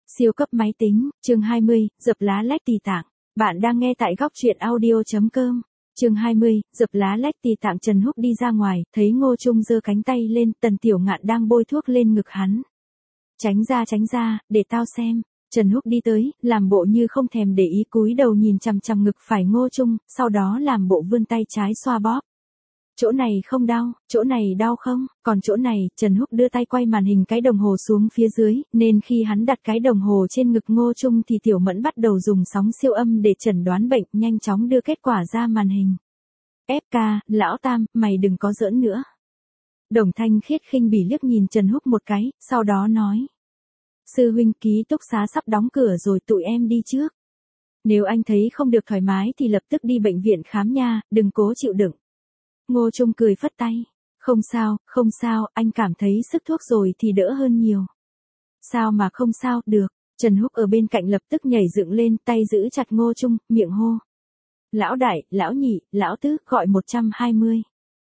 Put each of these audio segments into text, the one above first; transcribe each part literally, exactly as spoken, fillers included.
Siêu cấp máy tính, chương hai mươi, dập lá lách tỳ tạng. Bạn đang nghe tại góc truyện audio chấm com. Chương hai mươi, dập lá lách tỳ tạng. Trần Húc đi ra ngoài, thấy Ngô Trung giơ cánh tay lên, Tần Tiểu Ngạn đang bôi thuốc lên ngực hắn. Tránh ra tránh ra, để tao xem. Trần Húc đi tới, làm bộ như không thèm để ý, cúi đầu nhìn chằm chằm ngực phải Ngô Trung, sau đó làm bộ vươn tay trái xoa bóp. Chỗ này không đau, chỗ này đau không, còn chỗ này, Trần Húc đưa tay quay màn hình cái đồng hồ xuống phía dưới, nên khi hắn đặt cái đồng hồ trên ngực Ngô Trung thì Tiểu Mẫn bắt đầu dùng sóng siêu âm để chẩn đoán bệnh, nhanh chóng đưa kết quả ra màn hình. ép ca, lão Tam, mày đừng có giỡn nữa. Đồng Thanh Khiết khinh bỉ liếc nhìn Trần Húc một cái, sau đó nói. Sư huynh, ký túc xá sắp đóng cửa rồi, tụi em đi trước. Nếu anh thấy không được thoải mái thì lập tức đi bệnh viện khám nha, đừng cố chịu đựng. Ngô Trung cười phất tay. Không sao, không sao, anh cảm thấy sức thuốc rồi thì đỡ hơn nhiều. Sao mà không sao, được. Trần Húc ở bên cạnh lập tức nhảy dựng lên, tay giữ chặt Ngô Trung, miệng hô. Lão đại, lão nhị, lão tứ, gọi một trăm hai mươi.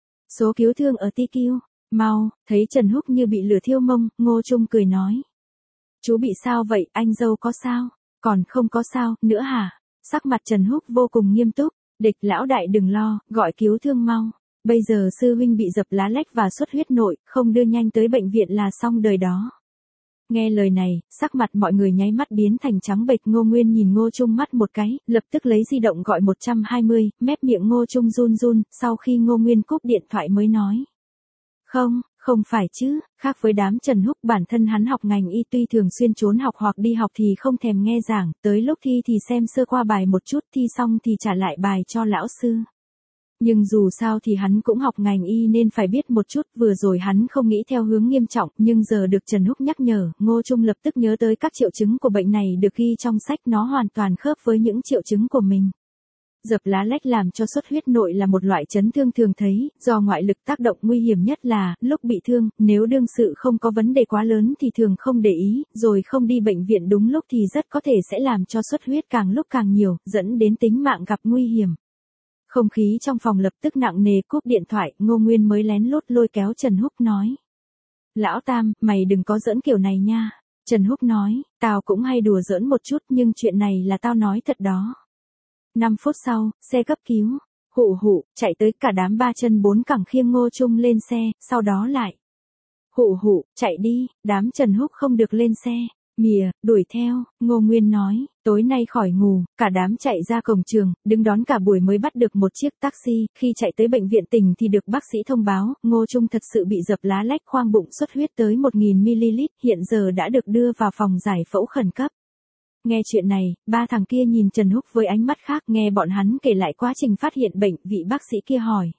Số cứu thương ở tê quy. Mau, thấy Trần Húc như bị lửa thiêu mông, Ngô Trung cười nói. Chú bị sao vậy, anh dâu có sao? Còn không có sao, nữa hả? Sắc mặt Trần Húc vô cùng nghiêm túc. Địch, lão đại đừng lo, gọi cứu thương mau. Bây giờ sư huynh bị dập lá lách và xuất huyết nội, không đưa nhanh tới bệnh viện là xong đời đó. Nghe lời này, sắc mặt mọi người nháy mắt biến thành trắng bệch. Ngô Nguyên nhìn Ngô Trung mắt một cái, lập tức lấy di động gọi một trăm hai mươi, mép miệng Ngô Trung run run, sau khi Ngô Nguyên cúp điện thoại mới nói. Không, không phải chứ, khác với đám Trần Húc, bản thân hắn học ngành y, tuy thường xuyên trốn học hoặc đi học thì không thèm nghe giảng, tới lúc thi thì xem sơ qua bài một chút, thi xong thì trả lại bài cho lão sư. Nhưng dù sao thì hắn cũng học ngành y nên phải biết một chút, vừa rồi hắn không nghĩ theo hướng nghiêm trọng, nhưng giờ được Trần Húc nhắc nhở, Ngô Trung lập tức nhớ tới các triệu chứng của bệnh này được ghi trong sách, nó hoàn toàn khớp với những triệu chứng của mình. Dập lá lách làm cho xuất huyết nội là một loại chấn thương thường thấy, do ngoại lực tác động, nguy hiểm nhất là, lúc bị thương, nếu đương sự không có vấn đề quá lớn thì thường không để ý, rồi không đi bệnh viện đúng lúc thì rất có thể sẽ làm cho xuất huyết càng lúc càng nhiều, dẫn đến tính mạng gặp nguy hiểm. Không khí trong phòng lập tức nặng nề, cúp điện thoại, Ngô Nguyên mới lén lút lôi kéo Trần Húc nói. Lão Tam, mày đừng có giỡn kiểu này nha. Trần Húc nói, tao cũng hay đùa giỡn một chút nhưng chuyện này là tao nói thật đó. năm phút sau, xe cấp cứu, hụ hụ, chạy tới, cả đám ba chân bốn cẳng khiêng Ngô Trung lên xe, sau đó lại. Hụ hụ, chạy đi, đám Trần Húc không được lên xe. Mìa, đuổi theo, Ngô Nguyên nói, tối nay khỏi ngủ, cả đám chạy ra cổng trường, đứng đón cả buổi mới bắt được một chiếc taxi, khi chạy tới bệnh viện tỉnh thì được bác sĩ thông báo, Ngô Trung thật sự bị dập lá lách, khoang bụng xuất huyết tới một nghìn mi-li-lít, hiện giờ đã được đưa vào phòng giải phẫu khẩn cấp. Nghe chuyện này, ba thằng kia nhìn Trần Húc với ánh mắt khác, nghe bọn hắn kể lại quá trình phát hiện bệnh, vị bác sĩ kia hỏi.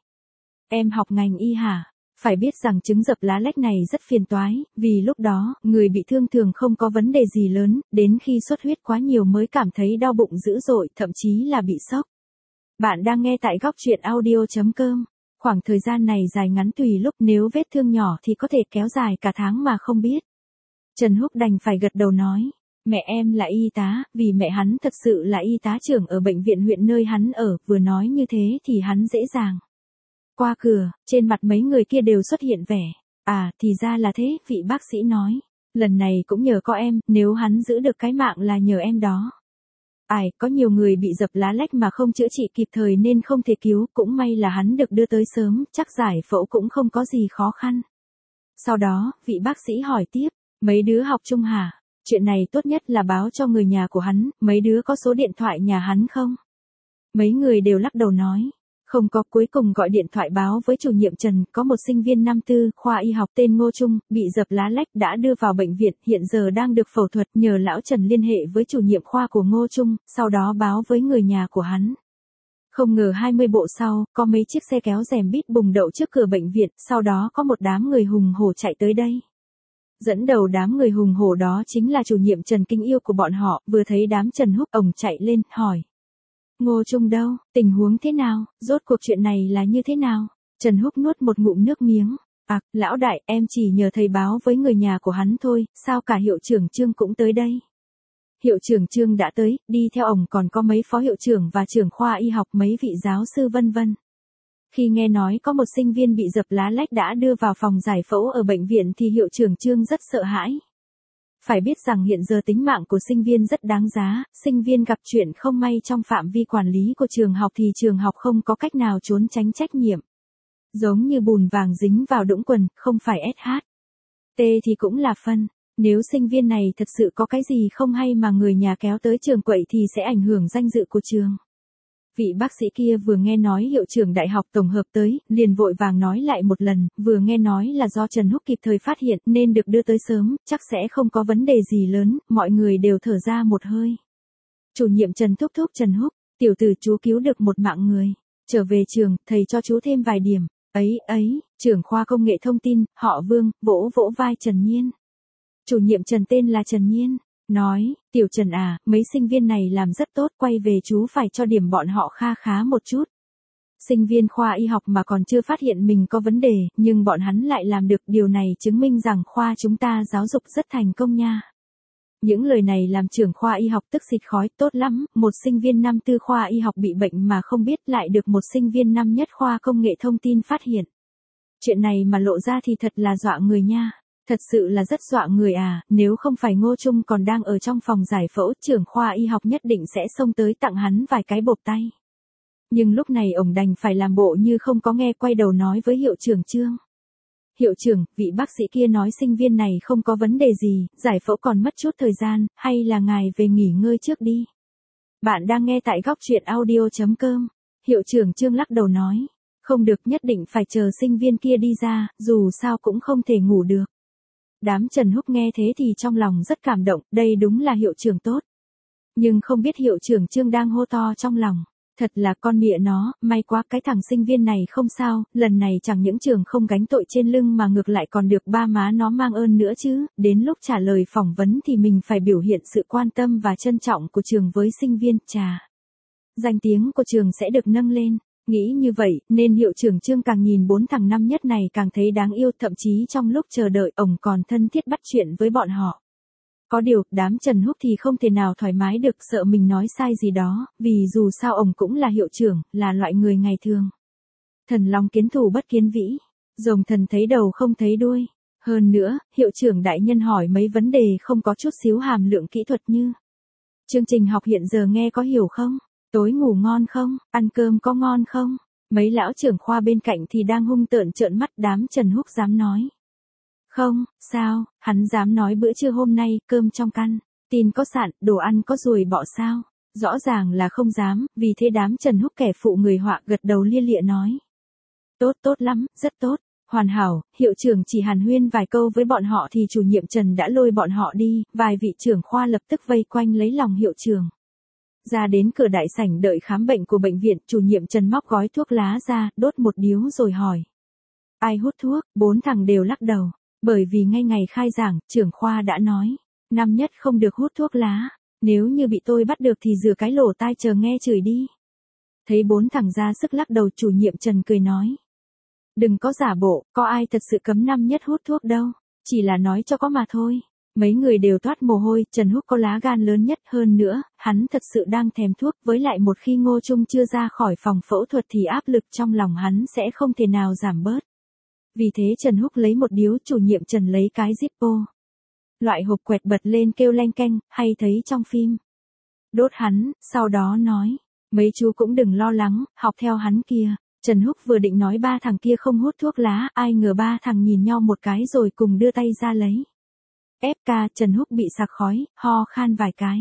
Em học ngành y hả? Phải biết rằng chứng dập lá lách này rất phiền toái, vì lúc đó, người bị thương thường không có vấn đề gì lớn, đến khi xuất huyết quá nhiều mới cảm thấy đau bụng dữ dội, thậm chí là bị sốc. Bạn đang nghe tại góc truyện audio chấm com. Khoảng thời gian này dài ngắn tùy lúc, nếu vết thương nhỏ thì có thể kéo dài cả tháng mà không biết. Trần Húc đành phải gật đầu nói. Mẹ em là y tá, vì mẹ hắn thật sự là y tá trưởng ở bệnh viện huyện nơi hắn ở, vừa nói như thế thì hắn dễ dàng. Qua cửa, trên mặt mấy người kia đều xuất hiện vẻ. À, thì ra là thế, vị bác sĩ nói. Lần này cũng nhờ có em, nếu hắn giữ được cái mạng là nhờ em đó. Ai, có nhiều người bị dập lá lách mà không chữa trị kịp thời nên không thể cứu, cũng may là hắn được đưa tới sớm, chắc giải phẫu cũng không có gì khó khăn. Sau đó, vị bác sĩ hỏi tiếp, mấy đứa học chung hả? Chuyện này tốt nhất là báo cho người nhà của hắn, mấy đứa có số điện thoại nhà hắn không? Mấy người đều lắc đầu nói. Không có, cuối cùng gọi điện thoại báo với chủ nhiệm Trần, có một sinh viên năm tư, khoa y học tên Ngô Trung, bị dập lá lách, đã đưa vào bệnh viện, hiện giờ đang được phẫu thuật, nhờ lão Trần liên hệ với chủ nhiệm khoa của Ngô Trung, sau đó báo với người nhà của hắn. Không ngờ hai mươi bộ sau, có mấy chiếc xe kéo rèm bít bùng đậu trước cửa bệnh viện, sau đó có một đám người hùng hổ chạy tới đây. Dẫn đầu đám người hùng hổ đó chính là chủ nhiệm Trần Kinh Yêu của bọn họ, vừa thấy đám Trần Húc, ổng chạy lên, hỏi. Ngô Trung đâu, tình huống thế nào, rốt cuộc chuyện này là như thế nào? Trần Húc nuốt một ngụm nước miếng. À, lão đại, em chỉ nhờ thầy báo với người nhà của hắn thôi, sao cả hiệu trưởng Trương cũng tới đây? Hiệu trưởng Trương đã tới, đi theo ổng còn có mấy phó hiệu trưởng và trưởng khoa y học, mấy vị giáo sư vân vân. Khi nghe nói có một sinh viên bị dập lá lách đã đưa vào phòng giải phẫu ở bệnh viện thì hiệu trưởng Trương rất sợ hãi. Phải biết rằng hiện giờ tính mạng của sinh viên rất đáng giá, sinh viên gặp chuyện không may trong phạm vi quản lý của trường học thì trường học không có cách nào trốn tránh trách nhiệm. Giống như bùn vàng dính vào đũng quần, không phải ét hát tê thì cũng là phân. Nếu sinh viên này thật sự có cái gì không hay mà người nhà kéo tới trường quậy thì sẽ ảnh hưởng danh dự của trường. Vị bác sĩ kia vừa nghe nói hiệu trưởng đại học tổng hợp tới, liền vội vàng nói lại một lần, vừa nghe nói là do Trần Húc kịp thời phát hiện nên được đưa tới sớm, chắc sẽ không có vấn đề gì lớn, mọi người đều thở ra một hơi. Chủ nhiệm Trần thúc thúc Trần Húc, tiểu tử chú cứu được một mạng người. Trở về trường, thầy cho chú thêm vài điểm. Ấy, ấy, trưởng khoa công nghệ thông tin, họ Vương, vỗ vỗ vai Trần Nhiên. Chủ nhiệm Trần tên là Trần Nhiên. Nói, tiểu Trần à, mấy sinh viên này làm rất tốt, quay về chú phải cho điểm bọn họ kha khá một chút. Sinh viên khoa y học mà còn chưa phát hiện mình có vấn đề, nhưng bọn hắn lại làm được, điều này chứng minh rằng khoa chúng ta giáo dục rất thành công nha. Những lời này làm trưởng khoa y học tức xịt khói, tốt lắm, một sinh viên năm tư khoa y học bị bệnh mà không biết lại được một sinh viên năm nhất khoa công nghệ thông tin phát hiện. Chuyện này mà lộ ra thì thật là dọa người nha. Thật sự là rất dọa người à, nếu không phải Ngô Trung còn đang ở trong phòng giải phẫu, trưởng khoa y học nhất định sẽ xông tới tặng hắn vài cái bộp tay. Nhưng lúc này ổng đành phải làm bộ như không có nghe, quay đầu nói với hiệu trưởng Trương. Hiệu trưởng, vị bác sĩ kia nói sinh viên này không có vấn đề gì, giải phẫu còn mất chút thời gian, hay là ngài về nghỉ ngơi trước đi. Bạn đang nghe tại góc truyện audio chấm com. Hiệu trưởng Trương lắc đầu nói, không được, nhất định phải chờ sinh viên kia đi ra, dù sao cũng không thể ngủ được. Đám Trần Húc nghe thế thì trong lòng rất cảm động, đây đúng là hiệu trưởng tốt. Nhưng không biết hiệu trưởng Trương đang hô to trong lòng. Thật là con mẹ nó, may quá cái thằng sinh viên này không sao, lần này chẳng những trường không gánh tội trên lưng mà ngược lại còn được ba má nó mang ơn nữa chứ, đến lúc trả lời phỏng vấn thì mình phải biểu hiện sự quan tâm và trân trọng của trường với sinh viên, chà. Danh tiếng của trường sẽ được nâng lên. Nghĩ như vậy, nên hiệu trưởng Trương càng nhìn bốn thằng năm nhất này càng thấy đáng yêu, thậm chí trong lúc chờ đợi, ổng còn thân thiết bắt chuyện với bọn họ. Có điều, đám Trần Húc thì không thể nào thoải mái được, sợ mình nói sai gì đó, vì dù sao ổng cũng là hiệu trưởng, là loại người ngày thường. Thần long kiến thủ bất kiến vĩ, rồng thần thấy đầu không thấy đuôi. Hơn nữa, hiệu trưởng đại nhân hỏi mấy vấn đề không có chút xíu hàm lượng kỹ thuật như: chương trình học hiện giờ nghe có hiểu không? Tối ngủ ngon không? Ăn cơm có ngon không? Mấy lão trưởng khoa bên cạnh thì đang hung tợn trợn mắt, đám Trần Húc dám nói. Không, sao, hắn dám nói bữa trưa hôm nay, cơm trong căn tin có sạn, đồ ăn có ruồi bọ sao? Rõ ràng là không dám, vì thế đám Trần Húc kẻ phụ người họa gật đầu lia lịa nói. Tốt, tốt lắm, rất tốt, hoàn hảo. Hiệu trưởng chỉ hàn huyên vài câu với bọn họ thì chủ nhiệm Trần đã lôi bọn họ đi, vài vị trưởng khoa lập tức vây quanh lấy lòng hiệu trưởng. Ra đến cửa đại sảnh đợi khám bệnh của bệnh viện, chủ nhiệm Trần móc gói thuốc lá ra, đốt một điếu rồi hỏi. Ai hút thuốc? Bốn thằng đều lắc đầu. Bởi vì ngay ngày khai giảng, trưởng khoa đã nói, năm nhất không được hút thuốc lá. Nếu như bị tôi bắt được thì rửa cái lỗ tai chờ nghe chửi đi. Thấy bốn thằng ra sức lắc đầu, chủ nhiệm Trần cười nói. Đừng có giả bộ, có ai thật sự cấm năm nhất hút thuốc đâu. Chỉ là nói cho có mà thôi. Mấy người đều toát mồ hôi, Trần Húc có lá gan lớn nhất, hơn nữa, hắn thật sự đang thèm thuốc, với lại một khi Ngô Trung chưa ra khỏi phòng phẫu thuật thì áp lực trong lòng hắn sẽ không thể nào giảm bớt. Vì thế Trần Húc lấy một điếu, chủ nhiệm Trần lấy cái Zippo. Loại hộp quẹt bật lên kêu leng keng, hay thấy trong phim. Đốt hắn, sau đó nói, mấy chú cũng đừng lo lắng, học theo hắn kia. Trần Húc vừa định nói ba thằng kia không hút thuốc lá, ai ngờ ba thằng nhìn nhau một cái rồi cùng đưa tay ra lấy. ép ca, Trần Húc bị sặc khói, ho khan vài cái.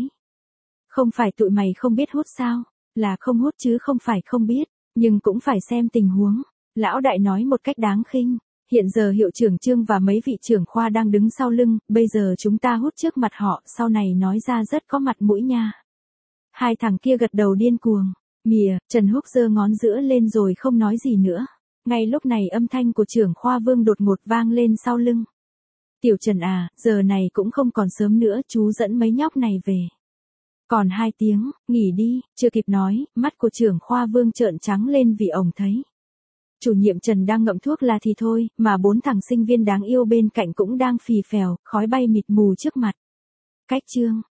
Không phải tụi mày không biết hút sao? Là không hút chứ không phải không biết, nhưng cũng phải xem tình huống. Lão đại nói một cách đáng khinh. Hiện giờ hiệu trưởng Trương và mấy vị trưởng khoa đang đứng sau lưng, bây giờ chúng ta hút trước mặt họ, sau này nói ra rất có mặt mũi nha. Hai thằng kia gật đầu điên cuồng. Mìa, Trần Húc giơ ngón giữa lên rồi không nói gì nữa. Ngay lúc này âm thanh của trưởng khoa Vương đột ngột vang lên sau lưng. Tiểu Trần à, giờ này cũng không còn sớm nữa, chú dẫn mấy nhóc này về. Còn hai tiếng, nghỉ đi, chưa kịp nói, mắt của trưởng khoa Vương trợn trắng lên vì ổng thấy. Chủ nhiệm Trần đang ngậm thuốc là thì thôi, mà bốn thằng sinh viên đáng yêu bên cạnh cũng đang phì phèo, khói bay mịt mù trước mặt. Cách chương,